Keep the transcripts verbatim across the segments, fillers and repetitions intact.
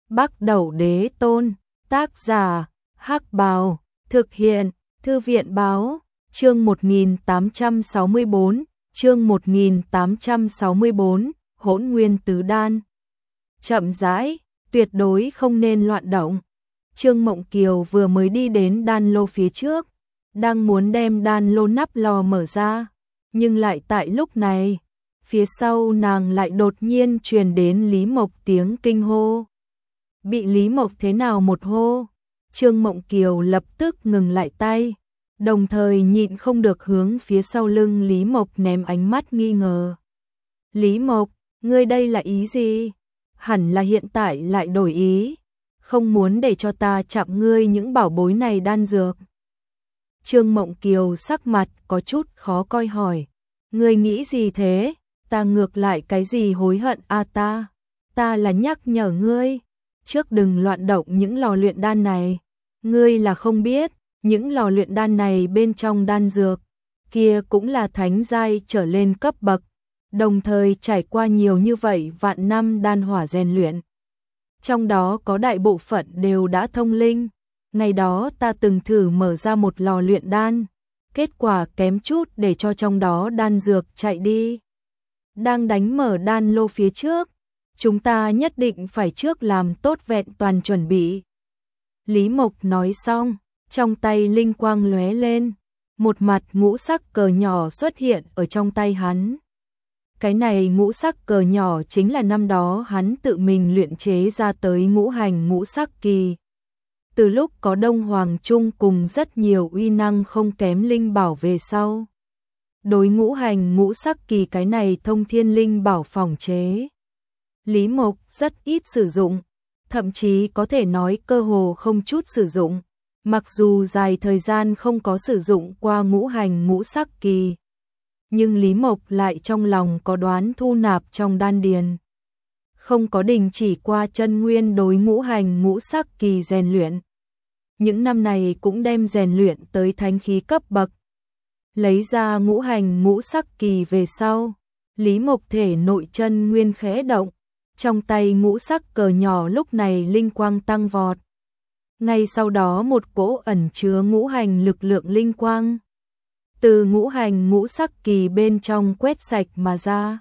Bắc Đẩu Đế Tôn, tác giả, Hắc Bào, thực hiện, Thư viện báo, chương một nghìn tám trăm sáu mươi bốn, chương một nghìn tám trăm sáu mươi bốn, Hỗn Nguyên Tứ Đan. Chậm rãi, tuyệt đối không nên loạn động. Trương Mộng Kiều vừa mới đi đến đan lô phía trước, đang muốn đem đan lô nắp lò mở ra, nhưng lại tại lúc này, phía sau nàng lại đột nhiên truyền đến Lý Mộc tiếng kinh hô. Bị Lý Mộc thế nào một hô, Trương Mộng Kiều lập tức ngừng lại tay, đồng thời nhịn không được hướng phía sau lưng Lý Mộc ném ánh mắt nghi ngờ. Lý Mộc, ngươi đây là ý gì? Hẳn là hiện tại lại đổi ý, không muốn để cho ta chạm ngươi những bảo bối này đan dược. Trương Mộng Kiều sắc mặt có chút khó coi hỏi, ngươi nghĩ gì thế? Ta ngược lại cái gì hối hận a à ta? Ta là nhắc nhở ngươi, trước đừng loạn động những lò luyện đan này. Ngươi là không biết, những lò luyện đan này bên trong đan dược, kia cũng là thánh giai trở lên cấp bậc, đồng thời trải qua nhiều như vậy vạn năm đan hỏa rèn luyện. Trong đó có đại bộ phận đều đã thông linh. Ngày đó ta từng thử mở ra một lò luyện đan, kết quả kém chút để cho trong đó đan dược chạy đi. Đang đánh mở đan lô phía trước, chúng ta nhất định phải trước làm tốt vẹn toàn chuẩn bị. Lý Mộc nói xong, trong tay linh quang lóe lên, một mặt ngũ sắc cờ nhỏ xuất hiện ở trong tay hắn. Cái này ngũ sắc cờ nhỏ chính là năm đó hắn tự mình luyện chế ra tới ngũ hành ngũ sắc kỳ. Từ lúc có Đông Hoàng Trung cùng rất nhiều uy năng không kém linh bảo về sau, đối ngũ hành ngũ sắc kỳ cái này thông thiên linh bảo phòng chế, Lý Mộc rất ít sử dụng, thậm chí có thể nói cơ hồ không chút sử dụng. Mặc dù dài thời gian không có sử dụng qua ngũ hành ngũ sắc kỳ, nhưng Lý Mộc lại trong lòng có đoán thu nạp trong đan điền, không có đình chỉ qua chân nguyên đối ngũ hành ngũ sắc kỳ rèn luyện. Những năm này cũng đem rèn luyện tới thánh khí cấp bậc. Lấy ra ngũ hành ngũ sắc kỳ về sau, Lý Mộc thể nội chân nguyên khẽ động, trong tay ngũ sắc cờ nhỏ lúc này linh quang tăng vọt. Ngay sau đó một cỗ ẩn chứa ngũ hành lực lượng linh quang từ ngũ hành ngũ sắc kỳ bên trong quét sạch mà ra,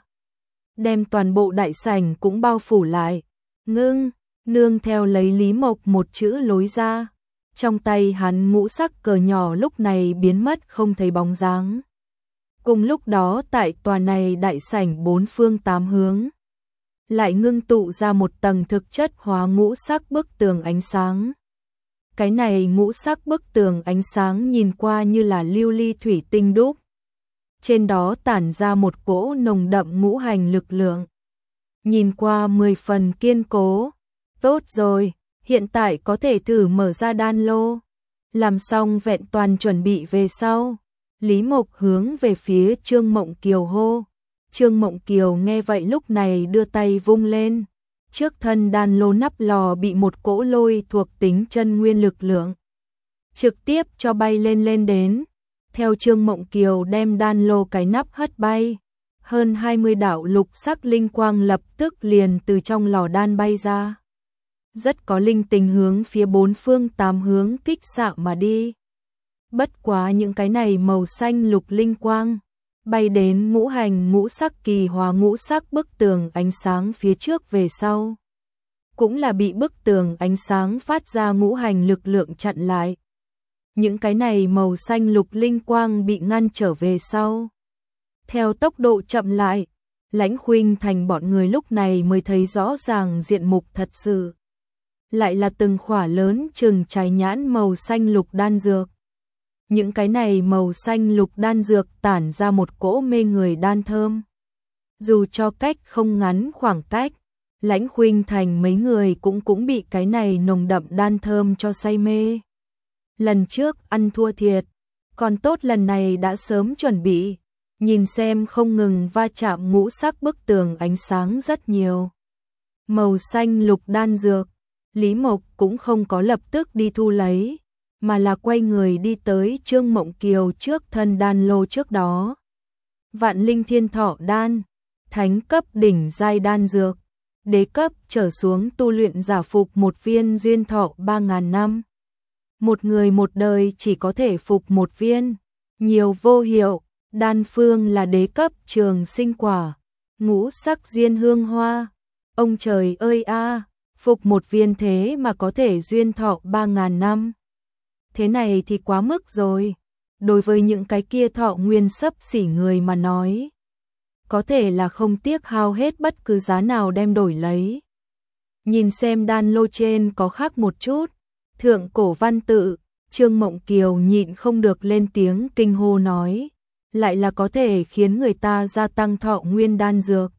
đem toàn bộ đại sảnh cũng bao phủ lại. Ngưng, nương theo lấy Lý Mộc một chữ lối ra, trong tay hắn ngũ sắc cờ nhỏ lúc này biến mất không thấy bóng dáng. Cùng lúc đó tại tòa này đại sảnh bốn phương tám hướng, lại ngưng tụ ra một tầng thực chất hóa ngũ sắc bức tường ánh sáng. Cái này ngũ sắc bức tường ánh sáng nhìn qua như là lưu ly thủy tinh đúc. Trên đó tản ra một cỗ nồng đậm ngũ hành lực lượng. Nhìn qua mười phần kiên cố. Tốt rồi, hiện tại có thể thử mở ra đan lô. Làm xong vẹn toàn chuẩn bị về sau, Lý Mộc hướng về phía Trương Mộng Kiều hô. Trương Mộng Kiều nghe vậy lúc này đưa tay vung lên. Trước thân đan lô nắp lò bị một cỗ lôi thuộc tính chân nguyên lực lượng trực tiếp cho bay lên lên đến. Theo Trương Mộng Kiều đem đan lô cái nắp hất bay, hơn hai mươi đạo lục sắc linh quang lập tức liền từ trong lò đan bay ra. Rất có linh tình hướng phía bốn phương tám hướng kích xạ mà đi. Bất quá những cái này màu xanh lục linh quang bay đến ngũ hành ngũ sắc kỳ hóa ngũ sắc bức tường ánh sáng phía trước về sau, cũng là bị bức tường ánh sáng phát ra ngũ hành lực lượng chặn lại. Những cái này màu xanh lục linh quang bị ngăn trở về sau, theo tốc độ chậm lại. Lãnh Khuynh Thành bọn người lúc này mới thấy rõ ràng diện mục thật sự, lại là từng khỏa lớn chừng trái nhãn màu xanh lục đan dược. Những cái này màu xanh lục đan dược tản ra một cỗ mê người đan thơm. Dù cho cách không ngắn khoảng cách, Lãnh Khuynh Thành mấy người cũng cũng bị cái này nồng đậm đan thơm cho say mê. Lần trước ăn thua thiệt, còn tốt lần này đã sớm chuẩn bị, nhìn xem không ngừng va chạm ngũ sắc bức tường ánh sáng rất nhiều. Màu xanh lục đan dược, Lý Mộc cũng không có lập tức đi thu lấy, mà là quay người đi tới Trương Mộng Kiều trước thân đan lô trước đó. Vạn linh thiên thọ đan, thánh cấp đỉnh giai đan dược, đế cấp trở xuống tu luyện giả phục một viên duyên thọ ba ngàn năm. Một người một đời chỉ có thể phục một viên, nhiều vô hiệu, đan phương là đế cấp trường sinh quả, ngũ sắc diên hương hoa. Ông trời ơi a, phục một viên thế mà có thể duyên thọ ba ngàn năm. Thế này thì quá mức rồi. Đối với những cái kia thọ nguyên xấp xỉ người mà nói, có thể là không tiếc hao hết bất cứ giá nào đem đổi lấy. Nhìn xem đan lô trên có khác một chút, thượng cổ văn tự, Trương Mộng Kiều nhịn không được lên tiếng kinh hô nói, lại là có thể khiến người ta gia tăng thọ nguyên đan dược.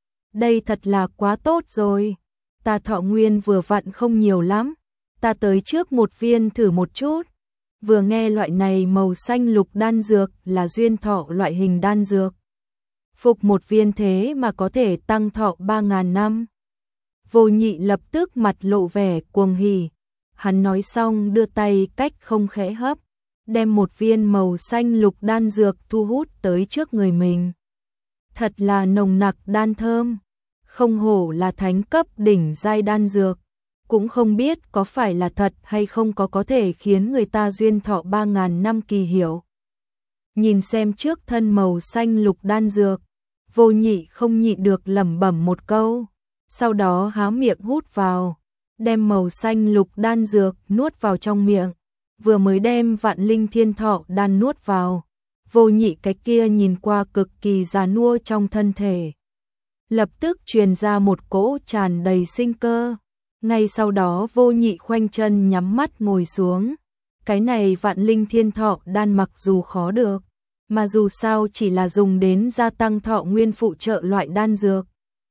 Đây thật là quá tốt rồi, ta thọ nguyên vừa vặn không nhiều lắm, ta tới trước một viên thử một chút. Vừa nghe loại này màu xanh lục đan dược là duyên thọ loại hình đan dược. Phục một viên thế mà có thể tăng thọ ba ngàn năm. Vô Nhị lập tức mặt lộ vẻ cuồng hỉ. Hắn nói xong đưa tay cách không khẽ hấp, đem một viên màu xanh lục đan dược thu hút tới trước người mình. Thật là nồng nặc đan thơm, không hổ là thánh cấp đỉnh giai đan dược. Cũng không biết có phải là thật hay không có có thể khiến người ta duyên thọ ba ngàn năm kỳ hiệu. Nhìn xem trước thân màu xanh lục đan dược, Vô Nhị không nhịn được lẩm bẩm một câu, sau đó há miệng hút vào, đem màu xanh lục đan dược nuốt vào trong miệng, vừa mới đem vạn linh thiên thọ đan nuốt vào, Vô Nhị cái kia nhìn qua cực kỳ già nua trong thân thể. Lập tức truyền ra một cỗ tràn đầy sinh cơ. Ngay sau đó Vô Nhị khoanh chân nhắm mắt ngồi xuống. Cái này vạn linh thiên thọ đan mặc dù khó được, mà dù sao chỉ là dùng đến gia tăng thọ nguyên phụ trợ loại đan dược.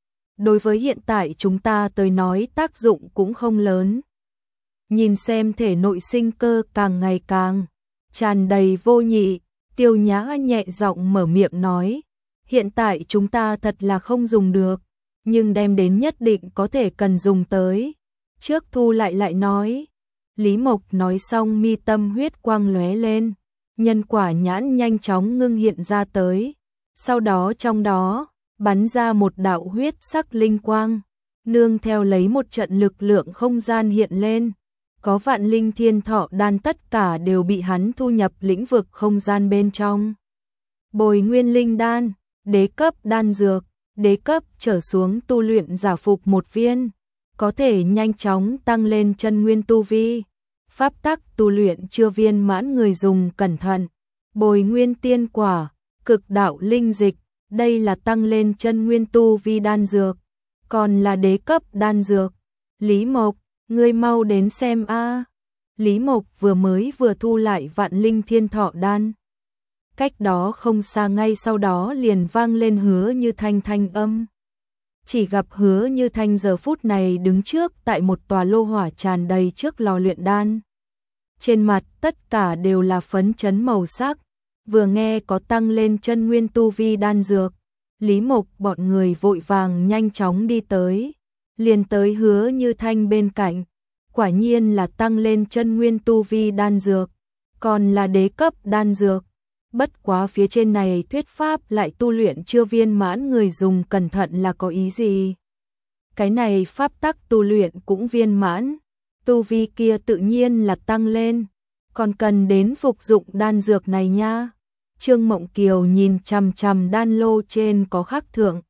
Đối với hiện tại chúng ta tới nói tác dụng cũng không lớn. Nhìn xem thể nội sinh cơ càng ngày càng tràn đầy. Vô Nhị, Tiêu Nhã nhẹ giọng mở miệng nói, hiện tại chúng ta thật là không dùng được, nhưng đem đến nhất định có thể cần dùng tới. Trước thu lại lại nói. Lý Mộc nói xong mi tâm huyết quang lóe lên, nhân quả nhãn nhanh chóng ngưng hiện ra tới. Sau đó trong đó, bắn ra một đạo huyết sắc linh quang, nương theo lấy một trận lực lượng không gian hiện lên. Có vạn linh thiên thọ đan tất cả đều bị hắn thu nhập lĩnh vực không gian bên trong. Bồi nguyên linh đan, đế cấp đan dược, đế cấp trở xuống tu luyện giả phục một viên, có thể nhanh chóng tăng lên chân nguyên tu vi. Pháp tắc tu luyện chưa viên mãn người dùng cẩn thận. Bồi nguyên tiên quả, cực đạo linh dịch, đây là tăng lên chân nguyên tu vi đan dược, còn là đế cấp đan dược. Lý Mộc, ngươi mau đến xem a. Lý Mộc vừa mới vừa thu lại vạn linh thiên thọ đan. Cách đó không xa ngay sau đó liền vang lên Hứa Như Thanh thanh âm. Chỉ gặp Hứa Như Thanh giờ phút này đứng trước tại một tòa lô hỏa tràn đầy trước lò luyện đan. Trên mặt tất cả đều là phấn chấn màu sắc, vừa nghe có tăng lên chân nguyên tu vi đan dược, Lý Mộc bọn người vội vàng nhanh chóng đi tới, liền tới Hứa Như Thanh bên cạnh. Quả nhiên là tăng lên chân nguyên tu vi đan dược, còn là đế cấp đan dược. Bất quá phía trên này thuyết pháp lại tu luyện chưa viên mãn người dùng cẩn thận là có ý gì? Cái này pháp tắc tu luyện cũng viên mãn, tu vi kia tự nhiên là tăng lên, còn cần đến phục dụng đan dược này nha. Trương Mộng Kiều nhìn chằm chằm đan lô trên có khắc thượng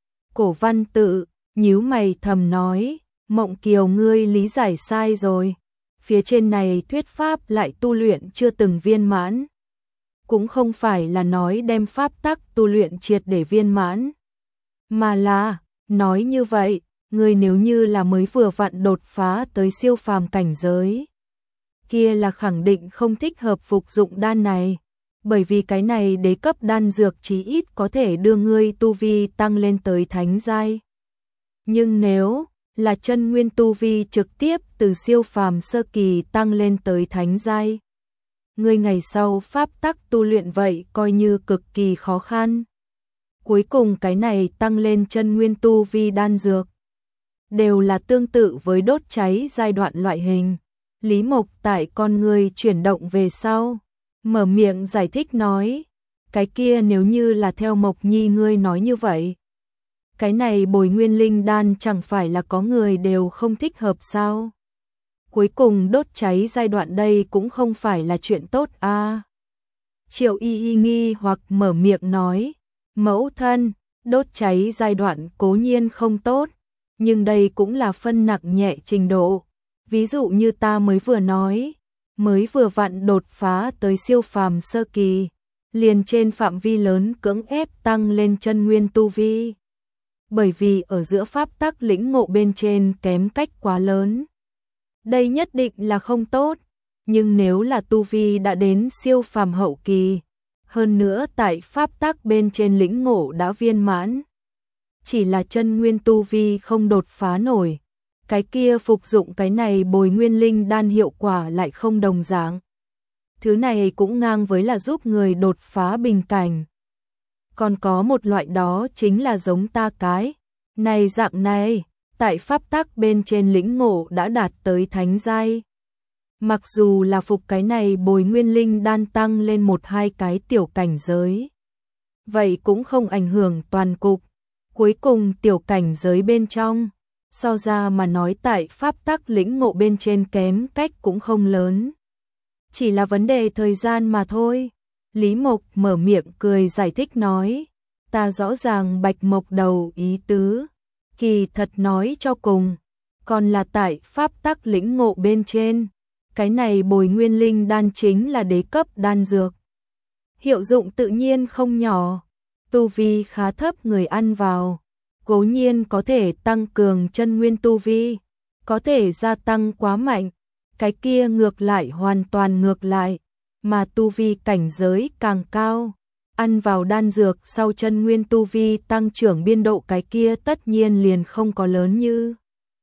cổ văn tự, nhíu mày thầm nói, Mộng Kiều ngươi lý giải sai rồi, phía trên này thuyết pháp lại tu luyện chưa từng viên mãn. Cũng không phải là nói đem pháp tắc tu luyện triệt để viên mãn, mà là nói như vậy, người nếu như là mới vừa vặn đột phá tới siêu phàm cảnh giới, kia là khẳng định không thích hợp phục dụng đan này, bởi vì cái này đế cấp đan dược chí ít có thể đưa ngươi tu vi tăng lên tới thánh giai. Nhưng nếu là chân nguyên tu vi trực tiếp từ siêu phàm sơ kỳ tăng lên tới thánh giai, ngươi ngày sau pháp tắc tu luyện vậy coi như cực kỳ khó khăn. Cuối cùng cái này tăng lên chân nguyên tu vi đan dược đều là tương tự với đốt cháy giai đoạn loại hình. Lý Mộc tại con người chuyển động về sau, mở miệng giải thích nói, cái kia nếu như là theo Mộc Nhi ngươi nói như vậy, cái này bồi nguyên linh đan chẳng phải là có người đều không thích hợp sao? Cuối cùng đốt cháy giai đoạn đây cũng không phải là chuyện tốt a. À. Triệu Y Y nghi hoặc mở miệng nói, mẫu thân, đốt cháy giai đoạn cố nhiên không tốt, nhưng đây cũng là phân nặng nhẹ trình độ. Ví dụ như ta mới vừa nói, mới vừa vặn đột phá tới siêu phàm sơ kỳ, liền trên phạm vi lớn cưỡng ép tăng lên chân nguyên tu vi. Bởi vì ở giữa pháp tắc lĩnh ngộ bên trên kém cách quá lớn. Đây nhất định là không tốt, nhưng nếu là tu vi đã đến siêu phàm hậu kỳ, hơn nữa tại pháp tắc bên trên lĩnh ngộ đã viên mãn, chỉ là chân nguyên tu vi không đột phá nổi, cái kia phục dụng cái này bồi nguyên linh đan hiệu quả lại không đồng dạng. Thứ này cũng ngang với là giúp người đột phá bình cảnh. Còn có một loại đó chính là giống ta cái này dạng này, tại pháp tắc bên trên lĩnh ngộ đã đạt tới thánh giai. Mặc dù là phục cái này bồi nguyên linh đan tăng lên một hai cái tiểu cảnh giới, vậy cũng không ảnh hưởng toàn cục. Cuối cùng tiểu cảnh giới bên trong, so ra mà nói tại pháp tắc lĩnh ngộ bên trên kém cách cũng không lớn. Chỉ là vấn đề thời gian mà thôi. Lý Mộc mở miệng cười giải thích nói, ta rõ ràng Bạch Mộc đầu ý tứ, kỳ thật nói cho cùng, còn là tại pháp tắc lĩnh ngộ bên trên, cái này bồi nguyên linh đan chính là đế cấp đan dược. Hiệu dụng tự nhiên không nhỏ, tu vi khá thấp người ăn vào, cố nhiên có thể tăng cường chân nguyên tu vi, có thể gia tăng quá mạnh, cái kia ngược lại hoàn toàn ngược lại, mà tu vi cảnh giới càng cao, ăn vào đan dược sau chân nguyên tu vi tăng trưởng biên độ cái kia tất nhiên liền không có lớn như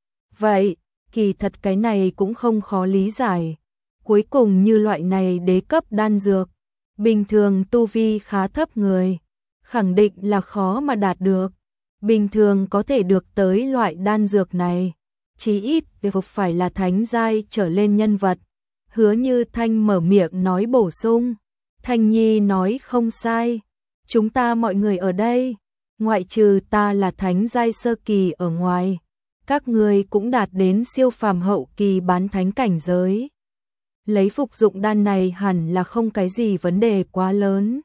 vậy. Kỳ thật cái này cũng không khó lý giải. Cuối cùng như loại này đế cấp đan dược, bình thường tu vi khá thấp người, khẳng định là khó mà đạt được. Bình thường có thể được tới loại đan dược này, chí ít phải là thánh giai trở lên nhân vật. Hứa Như Thanh mở miệng nói bổ sung, Thanh Nhi nói không sai, chúng ta mọi người ở đây, ngoại trừ ta là thánh giai sơ kỳ ở ngoài, các người cũng đạt đến siêu phàm hậu kỳ bán thánh cảnh giới. Lấy phục dụng đan này hẳn là không cái gì vấn đề quá lớn.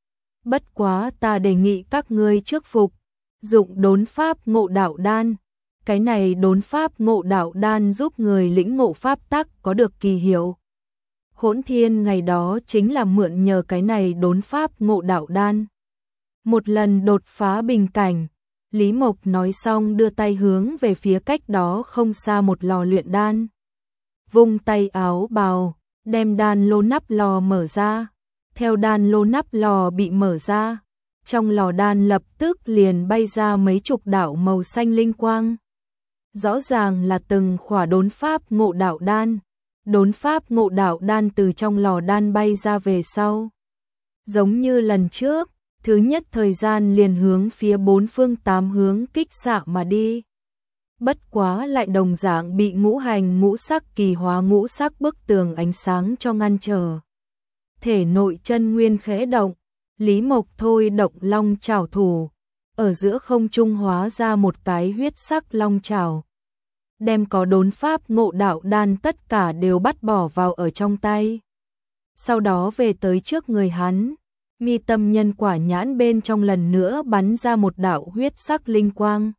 Bất quá ta đề nghị các ngươi trước phục dụng đốn pháp ngộ đạo đan. Cái này đốn pháp ngộ đạo đan giúp người lĩnh ngộ pháp tắc có được kỳ hiệu. Hỗn Thiên ngày đó chính là mượn nhờ cái này đốn pháp ngộ đạo đan. Một lần đột phá bình cảnh, Lý Mộc nói xong đưa tay hướng về phía cách đó không xa một lò luyện đan. Vung tay áo bào, đem đan lô nắp lò mở ra. Theo đan lô nắp lò bị mở ra, trong lò đan lập tức liền bay ra mấy chục đạo màu xanh linh quang. Rõ ràng là từng khỏa đốn pháp ngộ đạo đan. Đốn pháp ngộ đạo đan từ trong lò đan bay ra về sau. Giống như lần trước, thứ nhất thời gian liền hướng phía bốn phương tám hướng kích xạ mà đi. Bất quá lại đồng dạng bị ngũ hành ngũ sắc kỳ hóa ngũ sắc bức tường ánh sáng cho ngăn trở. Thể nội chân nguyên khẽ động, Lý Mộc thôi động long chảo thủ, ở giữa không trung hóa ra một cái huyết sắc long chảo. Đem có đốn pháp ngộ đạo đan tất cả đều bắt bỏ vào ở trong tay. Sau đó về tới trước người hắn, mi tâm nhân quả nhãn bên trong lần nữa bắn ra một đạo huyết sắc linh quang.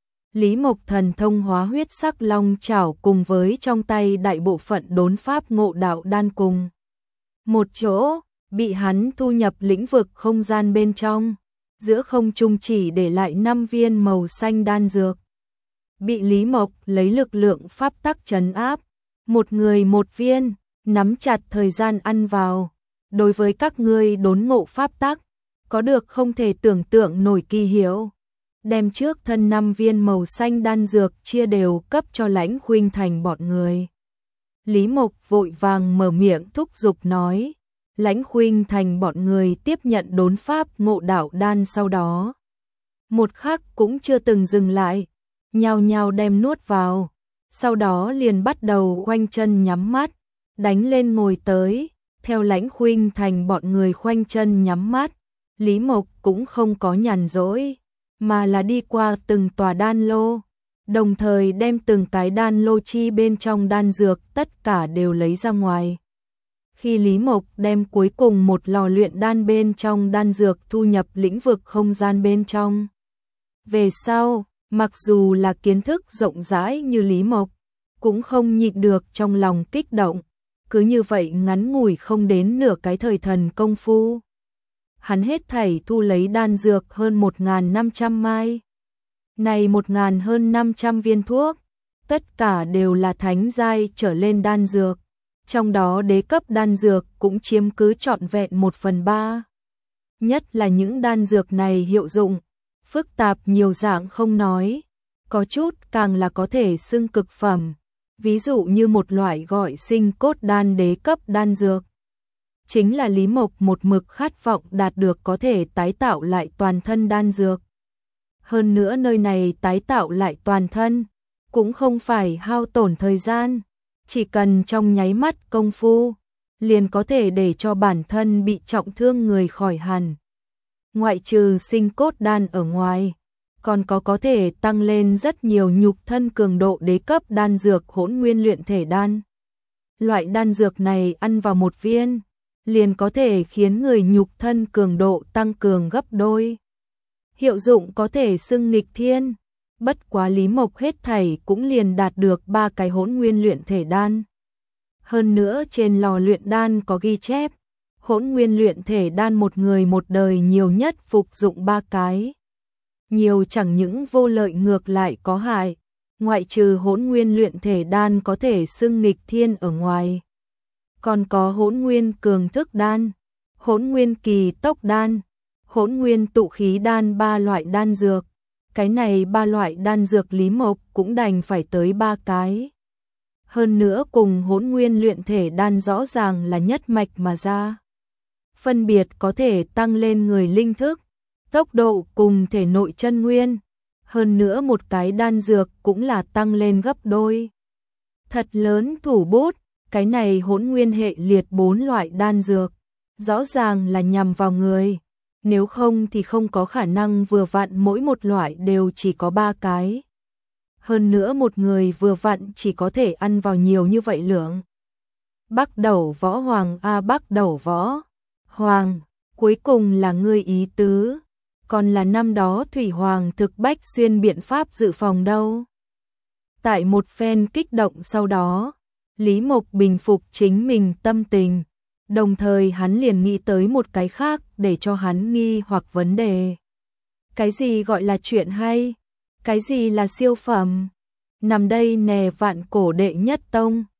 Lý Mộc thần thông hóa huyết sắc long chảo cùng với trong tay đại bộ phận đốn pháp ngộ đạo đan cùng một chỗ, bị hắn thu nhập lĩnh vực không gian bên trong, giữa không trung chỉ để lại năm viên màu xanh đan dược. Bị Lý Mộc lấy lực lượng pháp tắc trấn áp, một người một viên, nắm chặt thời gian ăn vào. Đối với các ngươi đốn ngộ pháp tắc, có được không thể tưởng tượng nổi kỳ hiệu. Đem trước thân năm viên màu xanh đan dược chia đều cấp cho Lãnh Khuynh Thành bọn người. Lý Mộc vội vàng mở miệng thúc giục nói. Lãnh Khuynh Thành bọn người tiếp nhận đốn pháp ngộ đạo đan sau đó. Một khắc cũng chưa từng dừng lại, nhao nhao đem nuốt vào. Sau đó liền bắt đầu khoanh chân nhắm mắt, đánh lên ngồi tới. Theo Lãnh Khuynh Thành bọn người khoanh chân nhắm mắt, Lý Mộc cũng không có nhàn rỗi. mà là đi qua từng tòa đan lô, đồng thời đem từng cái đan lô chi bên trong đan dược tất cả đều lấy ra ngoài. Khi Lý Mộc đem cuối cùng một lò luyện đan bên trong đan dược thu nhập lĩnh vực không gian bên trong. Về sau, mặc dù là kiến thức rộng rãi như Lý Mộc, cũng không nhịn được trong lòng kích động, cứ như vậy ngắn ngủi không đến nửa cái thời thần công phu. Hắn hết thảy thu lấy đan dược hơn một nghìn năm trăm mai. Này một nghìn hơn năm trăm viên thuốc, tất cả đều là thánh giai trở lên đan dược, trong đó đế cấp đan dược cũng chiếm cứ trọn vẹn một phần ba. Nhất là những đan dược này hiệu dụng, phức tạp nhiều dạng không nói, có chút càng là có thể xưng cực phẩm, ví dụ như một loại gọi sinh cốt đan đế cấp đan dược. Chính là Lý Mộc một mực khát vọng đạt được có thể tái tạo lại toàn thân đan dược. Hơn nữa nơi này tái tạo lại toàn thân, cũng không phải hao tổn thời gian, chỉ cần trong nháy mắt công phu, liền có thể để cho bản thân bị trọng thương người khỏi hẳn. Ngoại trừ sinh cốt đan ở ngoài, còn có có thể tăng lên rất nhiều nhục thân cường độ đế cấp đan dược hỗn nguyên luyện thể đan. Loại đan dược này ăn vào một viên, liền có thể khiến người nhục thân cường độ tăng cường gấp đôi. Hiệu dụng có thể xưng nghịch thiên, bất quá Lý Mộc hết thảy cũng liền đạt được ba cái hỗn nguyên luyện thể đan. Hơn nữa trên lò luyện đan có ghi chép, hỗn nguyên luyện thể đan một người một đời nhiều nhất phục dụng ba cái. Nhiều chẳng những vô lợi ngược lại có hại, ngoại trừ hỗn nguyên luyện thể đan có thể xưng nghịch thiên ở ngoài. Còn có hỗn nguyên cường thức đan, hỗn nguyên kỳ tốc đan, hỗn nguyên tụ khí đan ba loại đan dược. Cái này ba loại đan dược Lý Mộc cũng đành phải tới ba cái. Hơn nữa cùng hỗn nguyên luyện thể đan rõ ràng là nhất mạch mà ra. Phân biệt có thể tăng lên người linh thức, tốc độ cùng thể nội chân nguyên. Hơn nữa một cái đan dược cũng là tăng lên gấp đôi. Thật lớn thủ bút, cái này hỗn nguyên hệ liệt bốn loại đan dược. Rõ ràng là nhằm vào người. Nếu không thì không có khả năng vừa vặn mỗi một loại đều chỉ có ba cái. Hơn nữa một người vừa vặn chỉ có thể ăn vào nhiều như vậy lượng. Bắc Đẩu Võ Hoàng a à, Bắc Đẩu Võ Hoàng, cuối cùng là ngươi ý tứ, còn là năm đó Thủy Hoàng thực Bách Xuyên biện pháp dự phòng đâu. Tại một phen kích động sau đó, Lý Mộc bình phục chính mình tâm tình. Đồng thời hắn liền nghĩ tới một cái khác để cho hắn nghi hoặc vấn đề. Cái gì gọi là chuyện hay? Cái gì là siêu phẩm? Nằm đây nè vạn cổ đệ nhất tông.